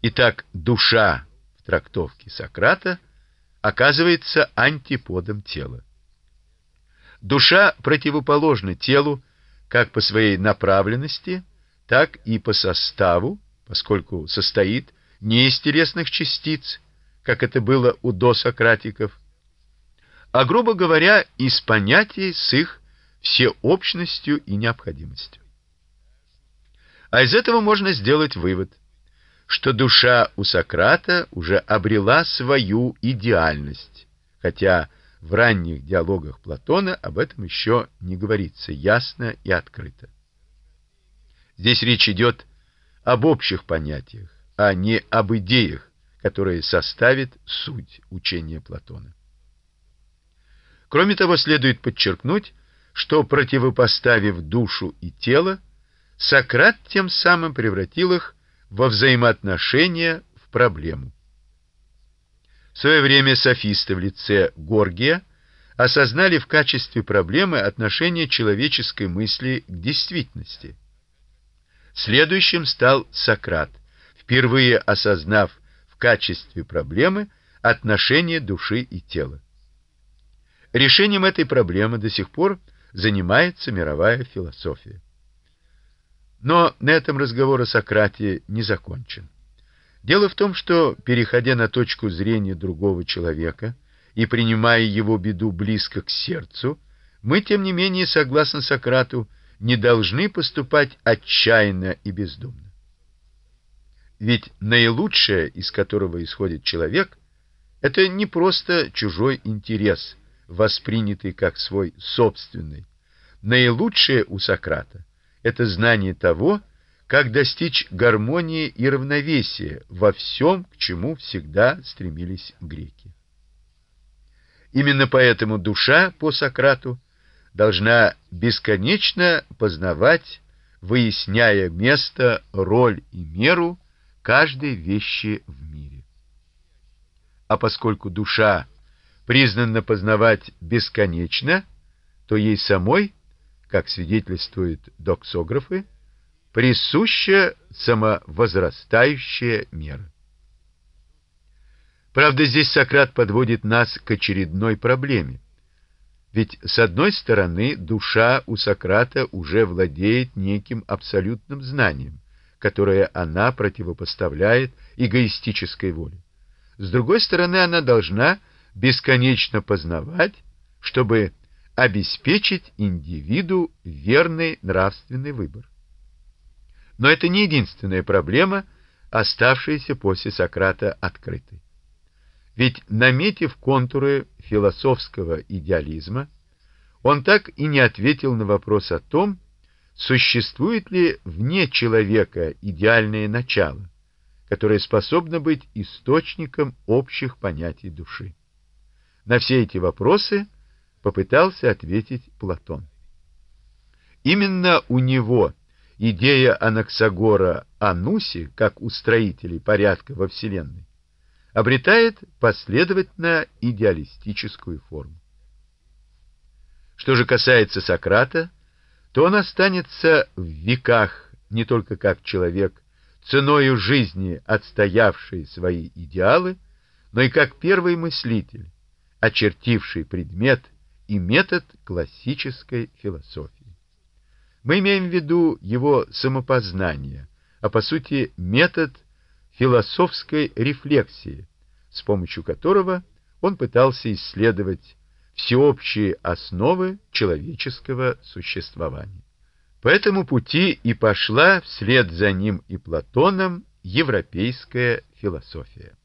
Итак, душа в трактовке Сократа оказывается антиподом тела. Душа противоположна телу как по своей направленности, так и по составу, поскольку состоит не из телесных частиц, как это было у досократиков, а, грубо говоря, из понятий с их всеобщностью и необходимостью. А из этого можно сделать вывод, что душа у Сократа уже обрела свою идеальность, хотя в ранних диалогах Платона об этом еще не говорится ясно и открыто. Здесь речь идет об общих понятиях, а не об идеях, которые составят суть учения Платона. Кроме того, следует подчеркнуть, что, противопоставив душу и тело, Сократ тем самым превратил их во взаимоотношения в проблему. В свое время софисты в лице Горгия осознали в качестве проблемы отношение человеческой мысли к действительности. Следующим стал Сократ, впервые осознав в качестве проблемы отношение души и тела. Решением этой проблемы до сих пор занимается мировая философия. Но на этом разговор о Сократе не закончен. Дело в том, что, переходя на точку зрения другого человека и принимая его беду близко к сердцу, мы, тем не менее, согласно Сократу, не должны поступать отчаянно и бездумно. Ведь наилучшее, из которого исходит человек, это не просто чужой интерес, воспринятый как свой собственный. Наилучшее у Сократа — это знание того, как достичь гармонии и равновесия во всем, к чему всегда стремились греки. Именно поэтому душа, по Сократу, должна бесконечно познавать, выясняя место, роль и меру каждой вещи в мире. А поскольку душа признана познавать бесконечно, то ей самой, как свидетельствуют доксографы, присуща самовозрастающая мера. Правда, здесь Сократ подводит нас к очередной проблеме. Ведь, с одной стороны, душа у Сократа уже владеет неким абсолютным знанием, которое она противопоставляет эгоистической воле. С другой стороны, она должна бесконечно познавать, чтобы обеспечить индивиду верный нравственный выбор. Но это не единственная проблема, оставшаяся после Сократа открытой. Ведь, наметив контуры философского идеализма, он так и не ответил на вопрос о том, существует ли вне человека идеальное начало, которое способно быть источником общих понятий души. На все эти вопросы попытался ответить Платон. Именно у него идея Анаксагора о Нусе, как у строителей порядка во Вселенной, обретает последовательно идеалистическую форму. Что же касается Сократа, то он останется в веках не только как человек, ценою жизни отстоявший свои идеалы, но и как первый мыслитель, очертивший предмет и метод классической философии. Мы имеем в виду его самопознание, а по сути метод философской рефлексии, с помощью которого он пытался исследовать всеобщие основы человеческого существования. По этому пути и пошла вслед за ним и Платоном европейская философия.